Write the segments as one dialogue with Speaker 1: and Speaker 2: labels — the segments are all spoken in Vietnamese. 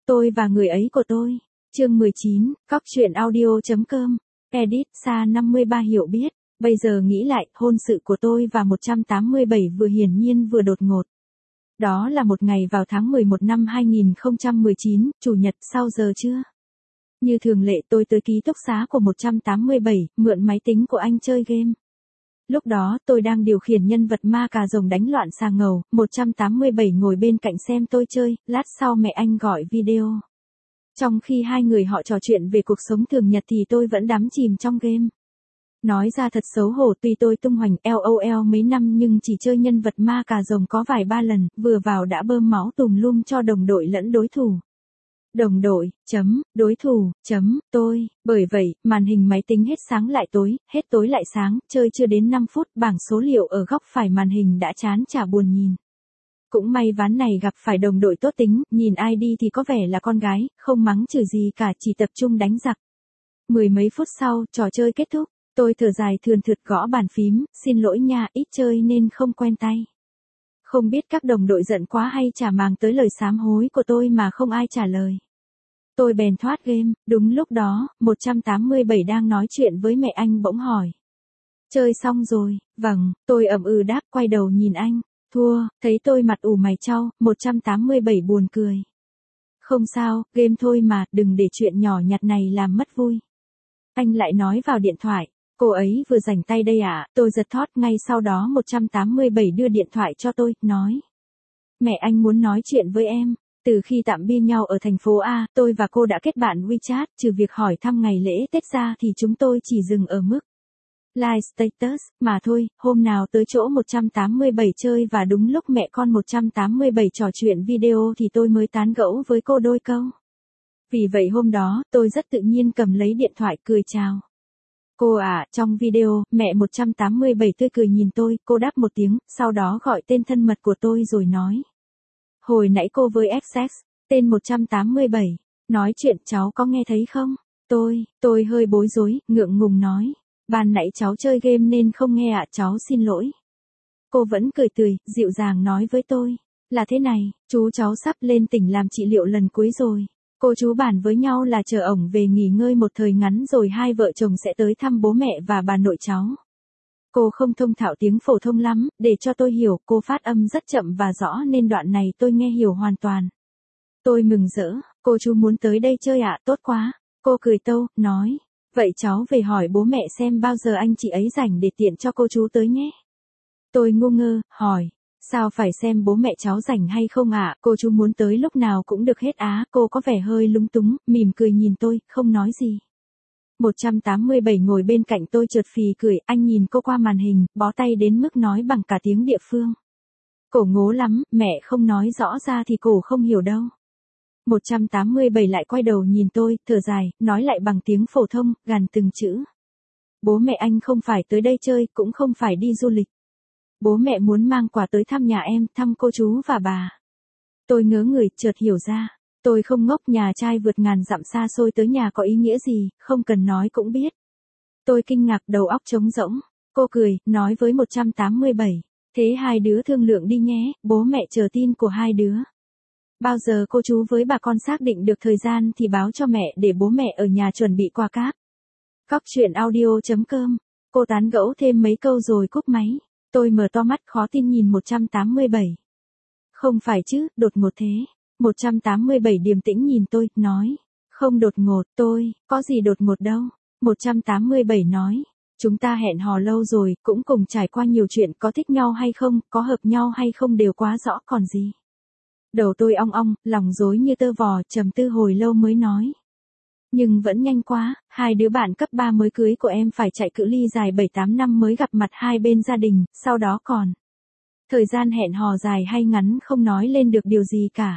Speaker 1: Tôi và người ấy của tôi. Chương 19, Cóc truyện audio.com. Edit Sa 53 hiểu biết. Bây giờ nghĩ lại, hôn sự của tôi và 187 vừa hiển nhiên vừa đột ngột. Đó là một ngày vào tháng 11 năm 2019, Chủ nhật sau giờ trưa. Như thường lệ tôi tới ký túc xá của 187, mượn máy tính của anh chơi game. Lúc đó tôi đang điều khiển nhân vật ma cà rồng đánh loạn xà ngầu, 187 ngồi bên cạnh xem tôi chơi, lát sau mẹ anh gọi video. Trong khi hai người họ trò chuyện về cuộc sống thường nhật thì tôi vẫn đắm chìm trong game. Nói ra thật xấu hổ, tuy tôi tung hoành LOL mấy năm nhưng chỉ chơi nhân vật ma cà rồng có vài ba lần, vừa vào đã bơm máu tùm lum cho đồng đội lẫn đối thủ. Đồng đội, đối thủ, tôi. Bởi vậy, màn hình máy tính hết sáng lại tối, hết tối lại sáng, chơi chưa đến 5 phút, bảng số liệu ở góc phải màn hình đã chán chả buồn nhìn. Cũng may ván này gặp phải đồng đội tốt tính, nhìn ID thì có vẻ là con gái, không mắng chửi gì cả, chỉ tập trung đánh giặc. Mười mấy phút sau, trò chơi kết thúc, tôi thở dài thườn thượt gõ bàn phím, xin lỗi nha, ít chơi nên không quen tay. Không biết các đồng đội giận quá hay chả màng tới lời sám hối của tôi mà không ai trả lời. Tôi bèn thoát game, đúng lúc đó, 187 đang nói chuyện với mẹ anh bỗng hỏi. Chơi xong rồi, vâng, tôi ậm ừ đáp, quay đầu nhìn anh. Thua, thấy tôi mặt ủ mày chau, 187 buồn cười. Không sao, game thôi mà, đừng để chuyện nhỏ nhặt này làm mất vui. Anh lại nói vào điện thoại, cô ấy vừa rảnh tay đây à, tôi giật thót, ngay sau đó 187 đưa điện thoại cho tôi, nói. Mẹ anh muốn nói chuyện với em. Từ khi tạm biệt nhau ở thành phố A, tôi và cô đã kết bạn WeChat, trừ việc hỏi thăm ngày lễ Tết ra thì chúng tôi chỉ dừng ở mức like status, mà thôi. Hôm nào tới chỗ 187 chơi và đúng lúc mẹ con 187 trò chuyện video thì tôi mới tán gẫu với cô đôi câu. Vì vậy hôm đó, tôi rất tự nhiên cầm lấy điện thoại cười chào. Cô à, trong video, mẹ 187 tươi cười nhìn tôi, cô đáp một tiếng, sau đó gọi tên thân mật của tôi rồi nói. Hồi nãy cô với XX, tên 187, nói chuyện cháu có nghe thấy không? Tôi hơi bối rối, ngượng ngùng nói. Ban nãy cháu chơi game nên không nghe ạ, cháu xin lỗi. Cô vẫn cười tươi, dịu dàng nói với tôi. Là thế này, chú cháu sắp lên tỉnh làm trị liệu lần cuối rồi. Cô chú bàn với nhau là chờ ổng về nghỉ ngơi một thời ngắn rồi hai vợ chồng sẽ tới thăm bố mẹ và bà nội cháu. Cô không thông thạo tiếng phổ thông lắm, để cho tôi hiểu, cô phát âm rất chậm và rõ nên đoạn này tôi nghe hiểu hoàn toàn. Tôi mừng rỡ, cô chú muốn tới đây chơi ạ, tốt quá. Cô cười tâu, nói, vậy cháu về hỏi bố mẹ xem bao giờ anh chị ấy rảnh để tiện cho cô chú tới nhé. Tôi ngu ngơ, hỏi, sao phải xem bố mẹ cháu rảnh hay không ạ, cô chú muốn tới lúc nào cũng được hết á, cô có vẻ hơi lúng túng, mỉm cười nhìn tôi, không nói gì. 187 ngồi bên cạnh tôi chợt phì cười, anh nhìn cô qua màn hình, bó tay đến mức nói bằng cả tiếng địa phương. Cổ ngố lắm, mẹ không nói rõ ra thì cổ không hiểu đâu. 187 lại quay đầu nhìn tôi, thở dài, nói lại bằng tiếng phổ thông, gằn từng chữ. Bố mẹ anh không phải tới đây chơi, cũng không phải đi du lịch. Bố mẹ muốn mang quà tới thăm nhà em, thăm cô chú và bà. Tôi ngớ người, chợt hiểu ra. Tôi không ngốc, nhà trai vượt ngàn dặm xa xôi tới nhà có ý nghĩa gì, không cần nói cũng biết. Tôi kinh ngạc, đầu óc trống rỗng. Cô cười, nói với 187. Thế hai đứa thương lượng đi nhé, bố mẹ chờ tin của hai đứa. Bao giờ cô chú với bà con xác định được thời gian thì báo cho mẹ để bố mẹ ở nhà chuẩn bị quà cáp. Cóc truyện audio.com. Cô tán gẫu thêm mấy câu rồi cúp máy. Tôi mở to mắt khó tin nhìn 187. Không phải chứ, đột ngột thế. 187 điềm tĩnh nhìn tôi, nói. Không đột ngột, có gì đột ngột đâu. 187 nói. Chúng ta hẹn hò lâu rồi, cũng cùng trải qua nhiều chuyện, có thích nhau hay không, có hợp nhau hay không đều quá rõ còn gì. Đầu tôi ong ong, lòng rối như tơ vò, trầm tư hồi lâu mới nói. Nhưng vẫn nhanh quá, hai đứa bạn cấp 3 mới cưới của em phải chạy cự ly dài 7-8 năm mới gặp mặt hai bên gia đình, sau đó còn. Thời gian hẹn hò dài hay ngắn không nói lên được điều gì cả.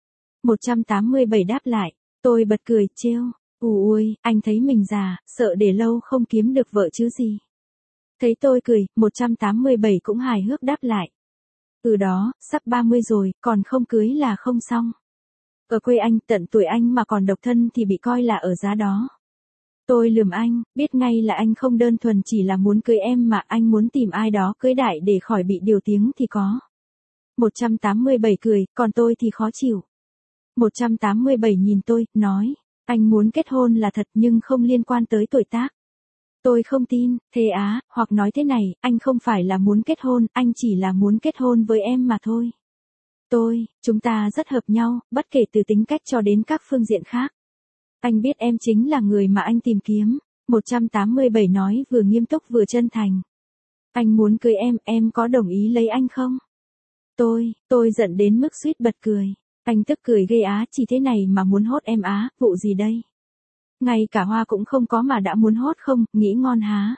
Speaker 1: 187 đáp lại, tôi bật cười, trêu. Ui, anh thấy mình già, sợ để lâu không kiếm được vợ chứ gì. Thấy tôi cười, 187 cũng hài hước đáp lại. Ừ đó, sắp 30 rồi, còn không cưới là không xong. Ở quê anh, tận tuổi anh mà còn độc thân thì bị coi là ở giá đó. Tôi lườm anh, biết ngay là anh không đơn thuần chỉ là muốn cưới em mà anh muốn tìm ai đó cưới đại để khỏi bị điều tiếng thì có. 187 cười, còn tôi thì khó chịu. 187 nhìn tôi, nói, anh muốn kết hôn là thật nhưng không liên quan tới tuổi tác. Tôi không tin, thế á, hoặc nói thế này, anh không phải là muốn kết hôn, anh chỉ là muốn kết hôn với em mà thôi. Chúng ta rất hợp nhau, bất kể từ tính cách cho đến các phương diện khác. Anh biết em chính là người mà anh tìm kiếm. 187 nói vừa nghiêm túc vừa chân thành. Anh muốn cưới em có đồng ý lấy anh không? Tôi giận đến mức suýt bật cười. Anh tức cười ghê á, chỉ thế này mà muốn hốt em á, vụ gì đây? Ngay cả hoa cũng không có mà đã muốn hốt không, nghĩ ngon há.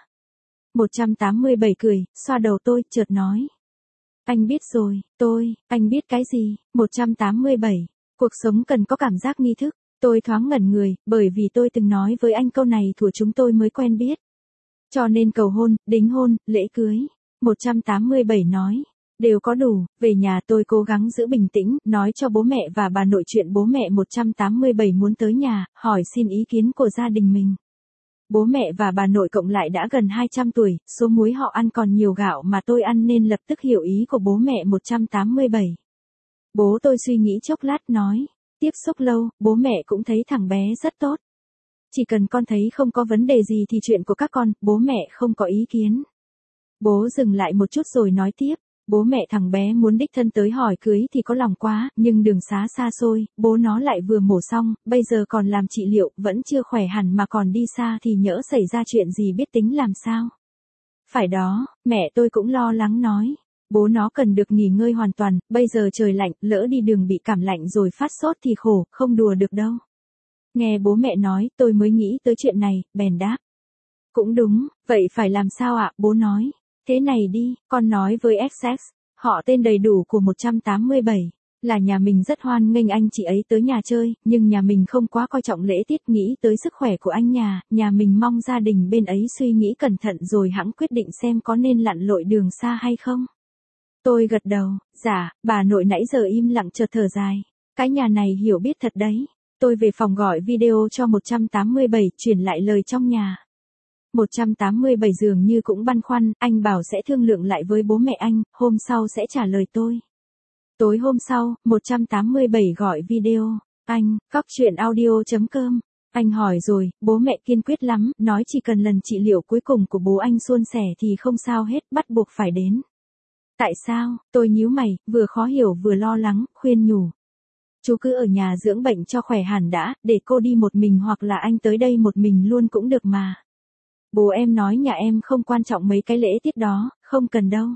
Speaker 1: 187 cười, xoa đầu tôi, chợt nói. Anh biết rồi, anh biết cái gì? 187, cuộc sống cần có cảm giác nghi thức. Tôi thoáng ngẩn người, bởi vì tôi từng nói với anh câu này thuở chúng tôi mới quen biết. Cho nên cầu hôn, đính hôn, lễ cưới. 187 nói. Đều có đủ, về nhà tôi cố gắng giữ bình tĩnh, nói cho bố mẹ và bà nội chuyện bố mẹ 187 muốn tới nhà, hỏi xin ý kiến của gia đình mình. Bố mẹ và bà nội cộng lại đã gần 200 tuổi, số muối họ ăn còn nhiều gạo mà tôi ăn nên lập tức hiểu ý của bố mẹ 187. Bố tôi suy nghĩ chốc lát nói, tiếp xúc lâu, bố mẹ cũng thấy thằng bé rất tốt. Chỉ cần con thấy không có vấn đề gì thì chuyện của các con, bố mẹ không có ý kiến. Bố dừng lại một chút rồi nói tiếp. Bố mẹ thằng bé muốn đích thân tới hỏi cưới thì có lòng quá, nhưng đường xá xa xôi, bố nó lại vừa mổ xong, bây giờ còn làm trị liệu, vẫn chưa khỏe hẳn mà còn đi xa thì nhỡ xảy ra chuyện gì biết tính làm sao. Phải đó, mẹ tôi cũng lo lắng nói. Bố nó cần được nghỉ ngơi hoàn toàn, bây giờ trời lạnh, lỡ đi đường bị cảm lạnh rồi phát sốt thì khổ, không đùa được đâu. Nghe bố mẹ nói, tôi mới nghĩ tới chuyện này, bèn đáp. Cũng đúng, vậy phải làm sao ạ, bố nói. Thế này đi, con nói với XX, họ tên đầy đủ của 187, là nhà mình rất hoan nghênh anh chị ấy tới nhà chơi, nhưng nhà mình không quá coi trọng lễ tiết, nghĩ tới sức khỏe của anh nhà mình mong gia đình bên ấy suy nghĩ cẩn thận rồi hẵng quyết định xem có nên lặn lội đường xa hay không. Tôi gật đầu, dạ, bà nội nãy giờ im lặng chợt thở dài, cái nhà này hiểu biết thật đấy. Tôi về phòng gọi video cho 187 truyền lại lời trong nhà. 187 dường như cũng băn khoăn, anh bảo sẽ thương lượng lại với bố mẹ anh, hôm sau sẽ trả lời tôi. Tối hôm sau, 187 gọi video, anh, coctruyện.audio.com. Anh hỏi rồi, bố mẹ kiên quyết lắm, nói chỉ cần lần trị liệu cuối cùng của bố anh suôn sẻ thì không sao hết, bắt buộc phải đến. Tại sao? Tôi nhíu mày, vừa khó hiểu vừa lo lắng, khuyên nhủ. Chú cứ ở nhà dưỡng bệnh cho khỏe hẳn đã, để cô đi một mình hoặc là anh tới đây một mình luôn cũng được mà. Bố em nói nhà em không quan trọng mấy cái lễ tiết đó, không cần đâu.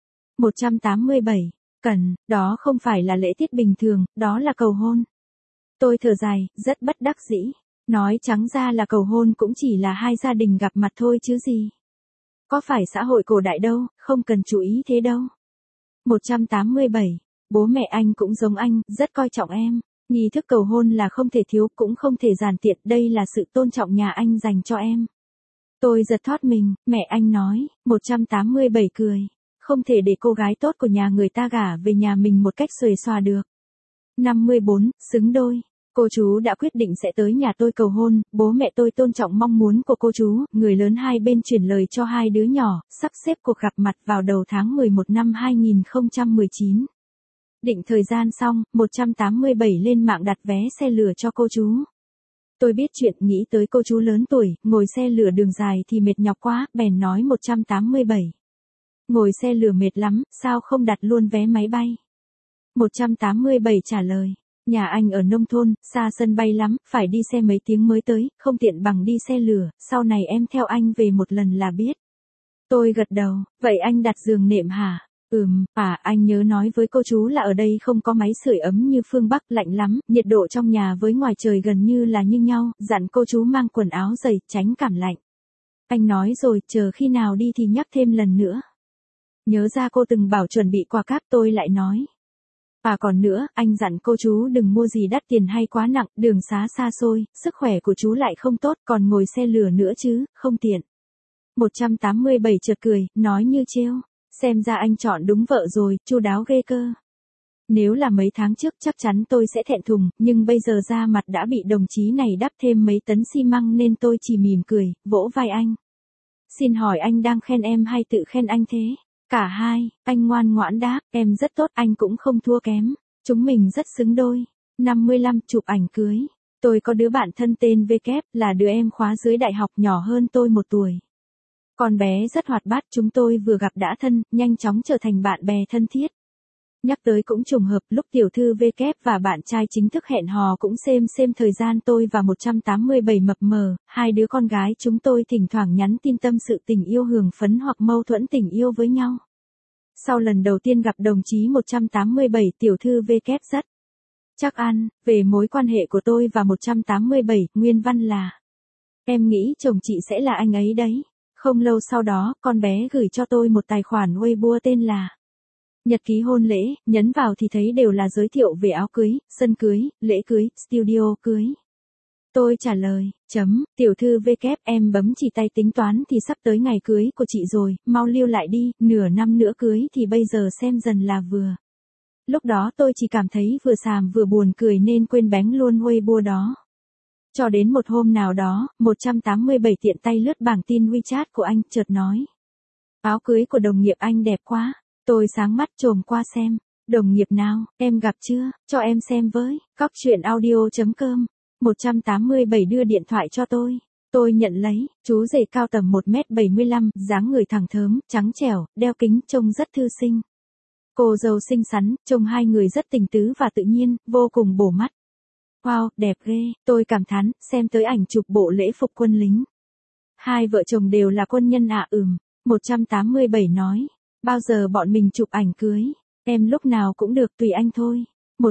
Speaker 1: 187, cần, đó không phải là lễ tiết bình thường, đó là cầu hôn. Tôi thở dài, rất bất đắc dĩ. Nói trắng ra là cầu hôn cũng chỉ là hai gia đình gặp mặt thôi chứ gì. Có phải xã hội cổ đại đâu, không cần chú ý thế đâu. 187, bố mẹ anh cũng giống anh, rất coi trọng em. Nghi thức cầu hôn là không thể thiếu, cũng không thể giản tiện, đây là sự tôn trọng nhà anh dành cho em. Tôi giật thót mình, mẹ anh nói, 187 cười. Không thể để cô gái tốt của nhà người ta gả về nhà mình một cách xuề xòa được. 54, xứng đôi. Cô chú đã quyết định sẽ tới nhà tôi cầu hôn, bố mẹ tôi tôn trọng mong muốn của cô chú, người lớn hai bên chuyển lời cho hai đứa nhỏ, sắp xếp cuộc gặp mặt vào đầu tháng 11 năm 2019. Định thời gian xong, 187 lên mạng đặt vé xe lửa cho cô chú. Tôi biết chuyện, nghĩ tới cô chú lớn tuổi, ngồi xe lửa đường dài thì mệt nhọc quá, bèn nói 187. Ngồi xe lửa mệt lắm, sao không đặt luôn vé máy bay? 187 trả lời, nhà anh ở nông thôn, xa sân bay lắm, phải đi xe mấy tiếng mới tới, không tiện bằng đi xe lửa, sau này em theo anh về một lần là biết. Tôi gật đầu, vậy anh đặt giường nệm hả? Anh nhớ nói với cô chú là ở đây không có máy sưởi ấm như phương Bắc, lạnh lắm, nhiệt độ trong nhà với ngoài trời gần như là như nhau, dặn cô chú mang quần áo dày, tránh cảm lạnh. Anh nói rồi, chờ khi nào đi thì nhắc thêm lần nữa. Nhớ ra cô từng bảo chuẩn bị quà cáp, tôi lại nói. Còn nữa, anh dặn cô chú đừng mua gì đắt tiền hay quá nặng, đường xá xa xôi, sức khỏe của chú lại không tốt, còn ngồi xe lửa nữa chứ, không tiện. 187 chợt cười, nói như trêu. Xem ra anh chọn đúng vợ rồi, chu đáo ghê cơ. Nếu là mấy tháng trước chắc chắn tôi sẽ thẹn thùng, nhưng bây giờ da mặt đã bị đồng chí này đắp thêm mấy tấn xi măng nên tôi chỉ mỉm cười, vỗ vai anh. Xin hỏi anh đang khen em hay tự khen anh thế? Cả hai, anh ngoan ngoãn đáp, em rất tốt, anh cũng không thua kém. Chúng mình rất xứng đôi. 55 chụp ảnh cưới. Tôi có đứa bạn thân tên V kép, là đứa em khóa dưới đại học nhỏ hơn tôi 1 tuổi. Con bé rất hoạt bát, chúng tôi vừa gặp đã thân, nhanh chóng trở thành bạn bè thân thiết. Nhắc tới cũng trùng hợp, lúc tiểu thư V kép và bạn trai chính thức hẹn hò cũng xem thời gian tôi và 187 mập mờ, hai đứa con gái chúng tôi thỉnh thoảng nhắn tin tâm sự tình yêu hưởng phấn hoặc mâu thuẫn tình yêu với nhau. Sau lần đầu tiên gặp đồng chí 187, tiểu thư V kép rất chắc ăn về mối quan hệ của tôi và 187, nguyên văn là: em nghĩ chồng chị sẽ là anh ấy đấy. Không lâu sau đó, con bé gửi cho tôi một tài khoản Weibo tên là Nhật ký hôn lễ, nhấn vào thì thấy đều là giới thiệu về áo cưới, sân cưới, lễ cưới, studio cưới. Tôi trả lời, tiểu thư V kép, em bấm chỉ tay tính toán thì sắp tới ngày cưới của chị rồi, mau lưu lại đi, nửa năm nữa cưới thì bây giờ xem dần là vừa. Lúc đó tôi chỉ cảm thấy vừa xàm vừa buồn cười nên quên bánh luôn Weibo đó. Cho đến một hôm nào đó, 187 tiện tay lướt bảng tin WeChat của anh, chợt nói: áo cưới của đồng nghiệp anh đẹp quá. Tôi sáng mắt trồm qua xem. Đồng nghiệp nào, em gặp chưa, cho em xem với. Cóc truyện audio.com. 187 đưa điện thoại cho tôi. Tôi nhận lấy, chú rể cao tầm 1m75, dáng người thẳng thớm, trắng trẻo, đeo kính, trông rất thư sinh. Cô dâu xinh xắn, trông hai người rất tình tứ và tự nhiên, vô cùng bổ mắt. Wow, đẹp ghê, tôi cảm thán, xem tới ảnh chụp bộ lễ phục quân lính. Hai vợ chồng đều là quân nhân ạ. 187 nói. Bao giờ bọn mình chụp ảnh cưới? Em lúc nào cũng được, tùy anh thôi.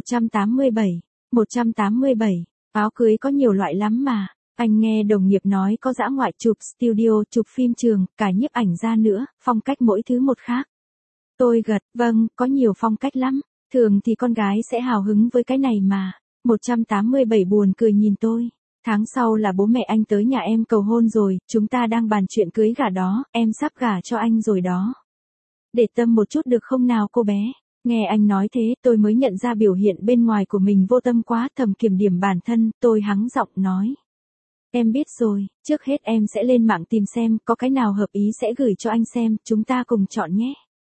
Speaker 1: 187. Áo cưới có nhiều loại lắm mà. Anh nghe đồng nghiệp nói có dã ngoại, chụp studio, chụp phim trường, cả nhiếp ảnh ra nữa, phong cách mỗi thứ một khác. Tôi gật, vâng, có nhiều phong cách lắm. Thường thì con gái sẽ hào hứng với cái này mà. 187 buồn cười nhìn tôi. Tháng sau là bố mẹ anh tới nhà em cầu hôn rồi, chúng ta đang bàn chuyện cưới gả đó, em sắp gả cho anh rồi đó. Để tâm một chút được không nào cô bé? Nghe anh nói thế, tôi mới nhận ra biểu hiện bên ngoài của mình vô tâm quá, thầm kiểm điểm bản thân, tôi hắng giọng nói. Em biết rồi, trước hết em sẽ lên mạng tìm xem, có cái nào hợp ý sẽ gửi cho anh xem, chúng ta cùng chọn nhé.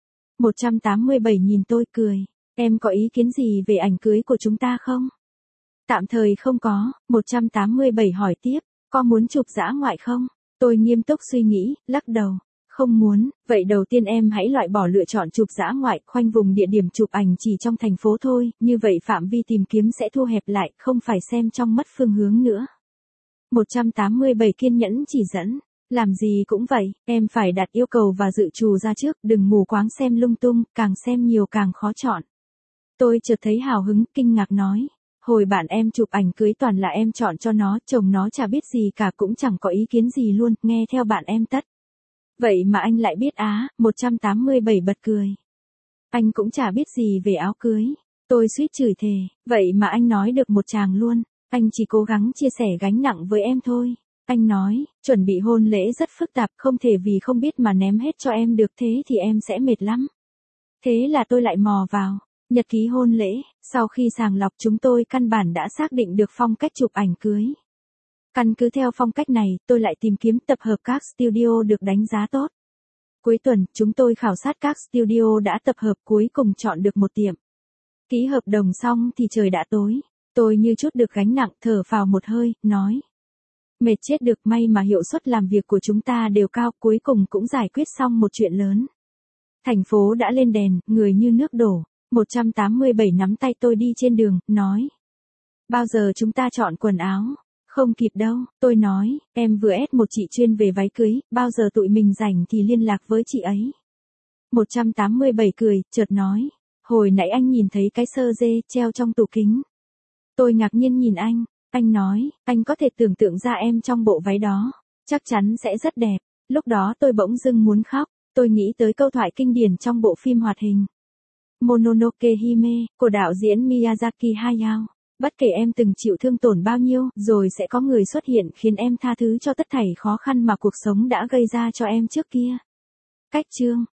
Speaker 1: 187 nhìn tôi cười. Em có ý kiến gì về ảnh cưới của chúng ta không? Tạm thời không có. 187 hỏi tiếp, có muốn chụp dã ngoại không? Tôi nghiêm túc suy nghĩ, lắc đầu. Không muốn, vậy đầu tiên em hãy loại bỏ lựa chọn chụp dã ngoại, khoanh vùng địa điểm chụp ảnh chỉ trong thành phố thôi, như vậy phạm vi tìm kiếm sẽ thu hẹp lại, không phải xem trong mất phương hướng nữa. 187 kiên nhẫn chỉ dẫn, làm gì cũng vậy, em phải đặt yêu cầu và dự trù ra trước, đừng mù quáng xem lung tung, càng xem nhiều càng khó chọn. Tôi chợt thấy hào hứng, kinh ngạc nói. Hồi bạn em chụp ảnh cưới toàn là em chọn cho nó, chồng nó chả biết gì cả, cũng chẳng có ý kiến gì luôn, nghe theo bạn em tất. Vậy mà anh lại biết á? 187 bật cười. Anh cũng chả biết gì về áo cưới. Tôi suýt chửi thề, vậy mà anh nói được một tràng luôn. Anh chỉ cố gắng chia sẻ gánh nặng với em thôi. Anh nói, chuẩn bị hôn lễ rất phức tạp, không thể vì không biết mà ném hết cho em được, thế thì em sẽ mệt lắm. Thế là tôi lại mò vào nhật ký hôn lễ. Sau khi sàng lọc, chúng tôi căn bản đã xác định được phong cách chụp ảnh cưới. Căn cứ theo phong cách này, tôi lại tìm kiếm tập hợp các studio được đánh giá tốt. Cuối tuần, chúng tôi khảo sát các studio đã tập hợp, cuối cùng chọn được một tiệm. Ký hợp đồng xong thì trời đã tối. Tôi như chút được gánh nặng, thở phào một hơi, nói. Mệt chết được, may mà hiệu suất làm việc của chúng ta đều cao, cuối cùng cũng giải quyết xong một chuyện lớn. Thành phố đã lên đèn, người như nước đổ. 187 nắm tay tôi đi trên đường, nói. Bao giờ chúng ta chọn quần áo? Không kịp đâu, tôi nói, em vừa ép một chị chuyên về váy cưới, bao giờ tụi mình rảnh thì liên lạc với chị ấy. 187 cười, chợt nói, hồi nãy anh nhìn thấy cái sơ dê treo trong tủ kính. Tôi ngạc nhiên nhìn anh nói, anh có thể tưởng tượng ra em trong bộ váy đó, chắc chắn sẽ rất đẹp. Lúc đó tôi bỗng dưng muốn khóc, tôi nghĩ tới câu thoại kinh điển trong bộ phim hoạt hình Mononoke Hime, của đạo diễn Miyazaki Hayao. Bất kể em từng chịu thương tổn bao nhiêu, rồi sẽ có người xuất hiện khiến em tha thứ cho tất thảy khó khăn mà cuộc sống đã gây ra cho em trước kia. Cách chương